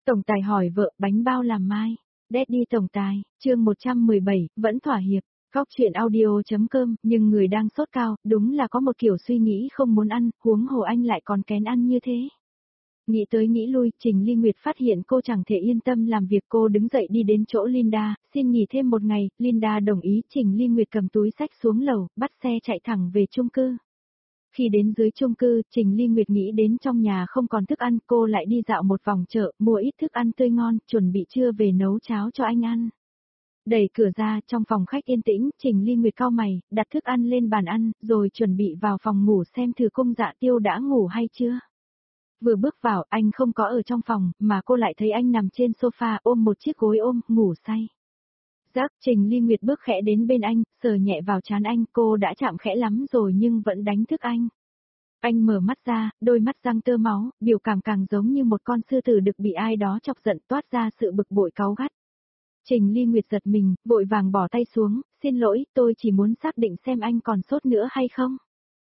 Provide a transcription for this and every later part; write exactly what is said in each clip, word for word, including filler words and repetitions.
Tổng tài hỏi vợ, bánh bao làm mai. Daddy tổng tài, chương một trăm mười bảy, vẫn thỏa hiệp. Góc chuyện audio.com, nhưng người đang sốt cao, đúng là có một kiểu suy nghĩ không muốn ăn, huống hồ anh lại còn kén ăn như thế. Nghĩ tới nghĩ lui, Trình Ly Nguyệt phát hiện cô chẳng thể yên tâm làm việc, cô đứng dậy đi đến chỗ Linda, xin nghỉ thêm một ngày, Linda đồng ý. Trình Ly Nguyệt cầm túi xách xuống lầu, bắt xe chạy thẳng về chung cư. Khi đến dưới chung cư, Trình Ly Nguyệt nghĩ đến trong nhà không còn thức ăn, cô lại đi dạo một vòng chợ, mua ít thức ăn tươi ngon, chuẩn bị trưa về nấu cháo cho anh ăn. Đẩy cửa ra, trong phòng khách yên tĩnh, Trình Ly Nguyệt cau mày, đặt thức ăn lên bàn ăn, rồi chuẩn bị vào phòng ngủ xem thử Cung Dạ Tiêu đã ngủ hay chưa. Vừa bước vào, anh không có ở trong phòng, mà cô lại thấy anh nằm trên sofa ôm một chiếc gối ôm, ngủ say. Giấc, Trình Ly Nguyệt bước khẽ đến bên anh, sờ nhẹ vào trán anh, cô đã chạm khẽ lắm rồi nhưng vẫn đánh thức anh. Anh mở mắt ra, đôi mắt răng tơ máu, biểu cảm càng giống như một con sư tử được bị ai đó chọc giận, toát ra sự bực bội cáu gắt. Trình Ly Nguyệt giật mình, vội vàng bỏ tay xuống, xin lỗi, tôi chỉ muốn xác định xem anh còn sốt nữa hay không.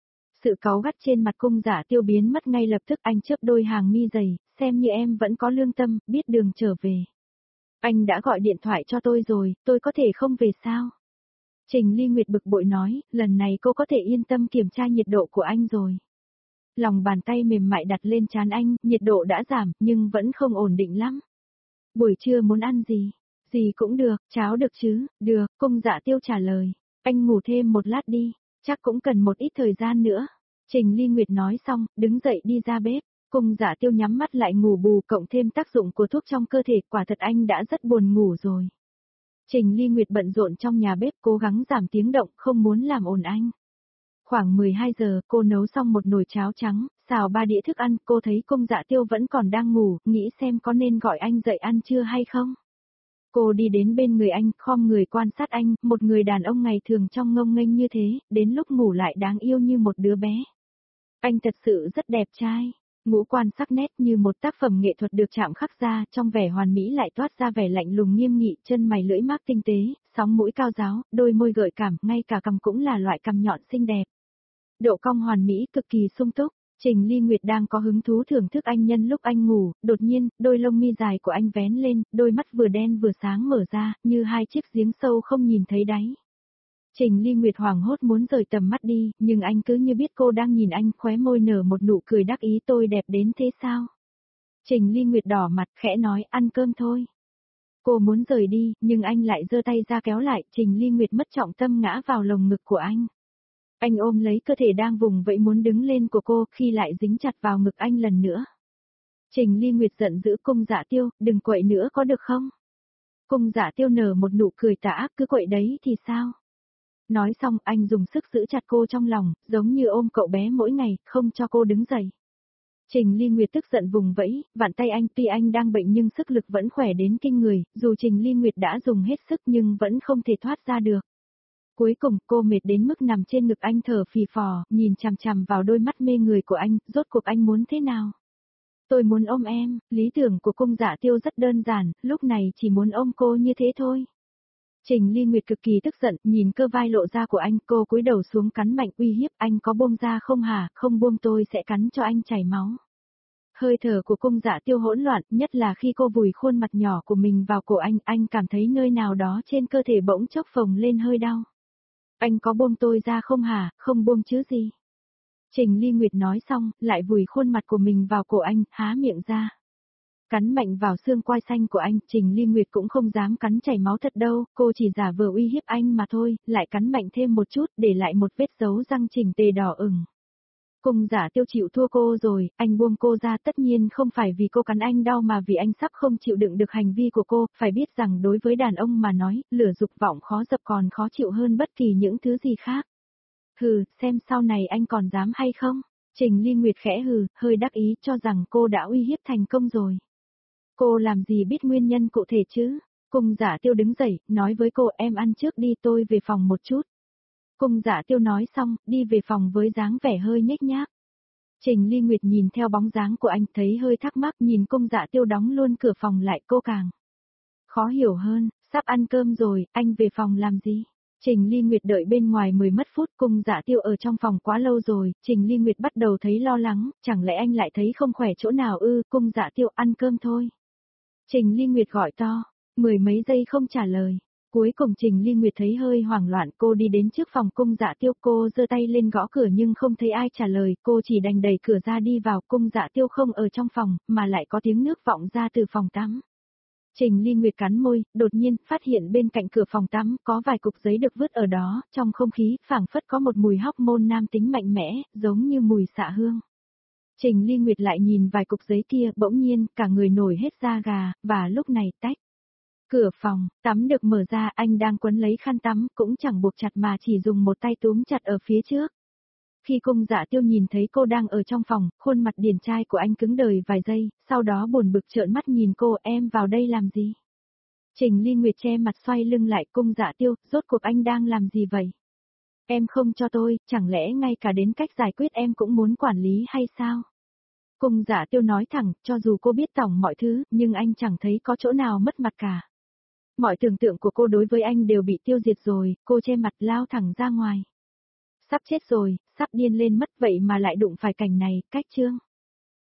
Sự cáu gắt trên mặt Cung Dạ Tiêu biến mất ngay lập tức, anh chớp đôi hàng mi dày, xem như em vẫn có lương tâm, biết đường trở về. Anh đã gọi điện thoại cho tôi rồi, tôi có thể không về sao? Trình Ly Nguyệt bực bội nói, lần này cô có thể yên tâm kiểm tra nhiệt độ của anh rồi. Lòng bàn tay mềm mại đặt lên trán anh, nhiệt độ đã giảm, nhưng vẫn không ổn định lắm. Buổi trưa muốn ăn gì? Gì cũng được, cháo được chứ? Được, Cung Dạ Tiêu trả lời. Anh ngủ thêm một lát đi, chắc cũng cần một ít thời gian nữa. Trình Ly Nguyệt nói xong, đứng dậy đi ra bếp. Cung Dạ Tiêu nhắm mắt lại ngủ bù, cộng thêm tác dụng của thuốc trong cơ thể, quả thật anh đã rất buồn ngủ rồi. Trình Ly Nguyệt bận rộn trong nhà bếp, cố gắng giảm tiếng động, không muốn làm ồn anh. Khoảng mười hai giờ, cô nấu xong một nồi cháo trắng, xào ba đĩa thức ăn, cô thấy Cung Dạ Tiêu vẫn còn đang ngủ, nghĩ xem có nên gọi anh dậy ăn trưa hay không. Cô đi đến bên người anh, khom người quan sát anh, một người đàn ông ngày thường trong ngông nghênh như thế, đến lúc ngủ lại đáng yêu như một đứa bé. Anh thật sự rất đẹp trai, ngũ quan sắc nét như một tác phẩm nghệ thuật được chạm khắc ra, trong vẻ hoàn mỹ lại toát ra vẻ lạnh lùng nghiêm nghị, chân mày lưỡi mác tinh tế, sóng mũi cao ráo, đôi môi gợi cảm, ngay cả cằm cũng là loại cằm nhọn xinh đẹp. Độ cong hoàn mỹ cực kỳ sung túc. Trình Ly Nguyệt đang có hứng thú thưởng thức anh nhân lúc anh ngủ, đột nhiên, đôi lông mi dài của anh vén lên, đôi mắt vừa đen vừa sáng mở ra, như hai chiếc giếng sâu không nhìn thấy đáy. Trình Ly Nguyệt hoảng hốt muốn rời tầm mắt đi, nhưng anh cứ như biết cô đang nhìn anh, khóe môi nở một nụ cười đắc ý, tôi đẹp đến thế sao? Trình Ly Nguyệt đỏ mặt, khẽ nói, ăn cơm thôi. Cô muốn rời đi, nhưng anh lại giơ tay ra kéo lại, Trình Ly Nguyệt mất trọng tâm ngã vào lồng ngực của anh. Anh ôm lấy cơ thể đang vùng vẫy muốn đứng lên của cô, khi lại dính chặt vào ngực anh lần nữa. Trình Ly Nguyệt giận dữ, Cung Dạ Tiêu, đừng quậy nữa có được không? Cung Dạ Tiêu nở một nụ cười tà ác, cứ quậy đấy thì sao? Nói xong, anh dùng sức giữ chặt cô trong lòng, giống như ôm cậu bé mỗi ngày, không cho cô đứng dậy. Trình Ly Nguyệt tức giận vùng vẫy, vặn tay anh, tuy anh đang bệnh nhưng sức lực vẫn khỏe đến kinh người, dù Trình Ly Nguyệt đã dùng hết sức nhưng vẫn không thể thoát ra được. Cuối cùng, cô mệt đến mức nằm trên ngực anh thở phì phò, nhìn chằm chằm vào đôi mắt mê người của anh, rốt cuộc anh muốn thế nào? Tôi muốn ôm em, lý tưởng của Cung Dạ Tiêu rất đơn giản, lúc này chỉ muốn ôm cô như thế thôi. Trình Ly Nguyệt cực kỳ tức giận, nhìn cơ vai lộ ra của anh, cô cúi đầu xuống cắn mạnh uy hiếp, anh có buông ra không hả, không buông tôi sẽ cắn cho anh chảy máu. Hơi thở của Cung Dạ Tiêu hỗn loạn, nhất là khi cô vùi khuôn mặt nhỏ của mình vào cổ anh, anh cảm thấy nơi nào đó trên cơ thể bỗng chốc phồng lên hơi đau. Anh có buông tôi ra không hả, không buông chứ gì. Trình Ly Nguyệt nói xong, lại vùi khuôn mặt của mình vào cổ anh, há miệng ra. Cắn mạnh vào xương quai xanh của anh, Trình Ly Nguyệt cũng không dám cắn chảy máu thật đâu, cô chỉ giả vờ uy hiếp anh mà thôi, lại cắn mạnh thêm một chút, để lại một vết dấu răng chỉnh tề đỏ ửng. Cung Dạ Tiêu chịu thua cô rồi, anh buông cô ra, tất nhiên không phải vì cô cắn anh đau mà vì anh sắp không chịu đựng được hành vi của cô, phải biết rằng đối với đàn ông mà nói, lửa dục vọng khó dập còn khó chịu hơn bất kỳ những thứ gì khác. Hừ, xem sau này anh còn dám hay không? Trình Ly Nguyệt khẽ hừ, hơi đắc ý cho rằng cô đã uy hiếp thành công rồi. Cô làm gì biết nguyên nhân cụ thể chứ? Cung Dạ Tiêu đứng dậy, nói với cô, em ăn trước đi, tôi về phòng một chút. Cung Dạ Tiêu nói xong, đi về phòng với dáng vẻ hơi nhếch nhác. Trình Ly Nguyệt nhìn theo bóng dáng của anh, thấy hơi thắc mắc, nhìn Cung Dạ Tiêu đóng luôn cửa phòng lại, cô càng khó hiểu hơn, sắp ăn cơm rồi, anh về phòng làm gì? Trình Ly Nguyệt đợi bên ngoài mười mất phút, Cung Dạ Tiêu ở trong phòng quá lâu rồi, Trình Ly Nguyệt bắt đầu thấy lo lắng, chẳng lẽ anh lại thấy không khỏe chỗ nào ư? Cung Dạ Tiêu, ăn cơm thôi. Trình Ly Nguyệt gọi to, mười mấy giây không trả lời. Cuối cùng Trình Ly Nguyệt thấy hơi hoảng loạn, cô đi đến trước phòng Cung Dạ Tiêu, cô giơ tay lên gõ cửa nhưng không thấy ai trả lời, cô chỉ đành đẩy cửa ra đi vào. Cung Dạ Tiêu không ở trong phòng, mà lại có tiếng nước vọng ra từ phòng tắm. Trình Ly Nguyệt cắn môi, đột nhiên phát hiện bên cạnh cửa phòng tắm có vài cục giấy được vứt ở đó, trong không khí phảng phất có một mùi hormone nam tính mạnh mẽ, giống như mùi xạ hương. Trình Ly Nguyệt lại nhìn vài cục giấy kia, bỗng nhiên cả người nổi hết da gà, và lúc này tách. Cửa phòng tắm được mở ra, anh đang quấn lấy khăn tắm, cũng chẳng buộc chặt mà chỉ dùng một tay túm chặt ở phía trước. Khi Cung Dạ Tiêu nhìn thấy cô đang ở trong phòng, khuôn mặt điển trai của anh cứng đờ vài giây, sau đó buồn bực trợn mắt nhìn cô, em vào đây làm gì? Trình Ly Nguyệt che mặt xoay lưng lại. Cung Dạ Tiêu, rốt cuộc anh đang làm gì vậy? Em không cho tôi, chẳng lẽ ngay cả đến cách giải quyết em cũng muốn quản lý hay sao? Cung Dạ Tiêu nói thẳng, cho dù cô biết tổng mọi thứ, nhưng anh chẳng thấy có chỗ nào mất mặt cả. Mọi tưởng tượng của cô đối với anh đều bị tiêu diệt rồi, cô che mặt lao thẳng ra ngoài. Sắp chết rồi, sắp điên lên mất, vậy mà lại đụng phải cảnh này, cách chương.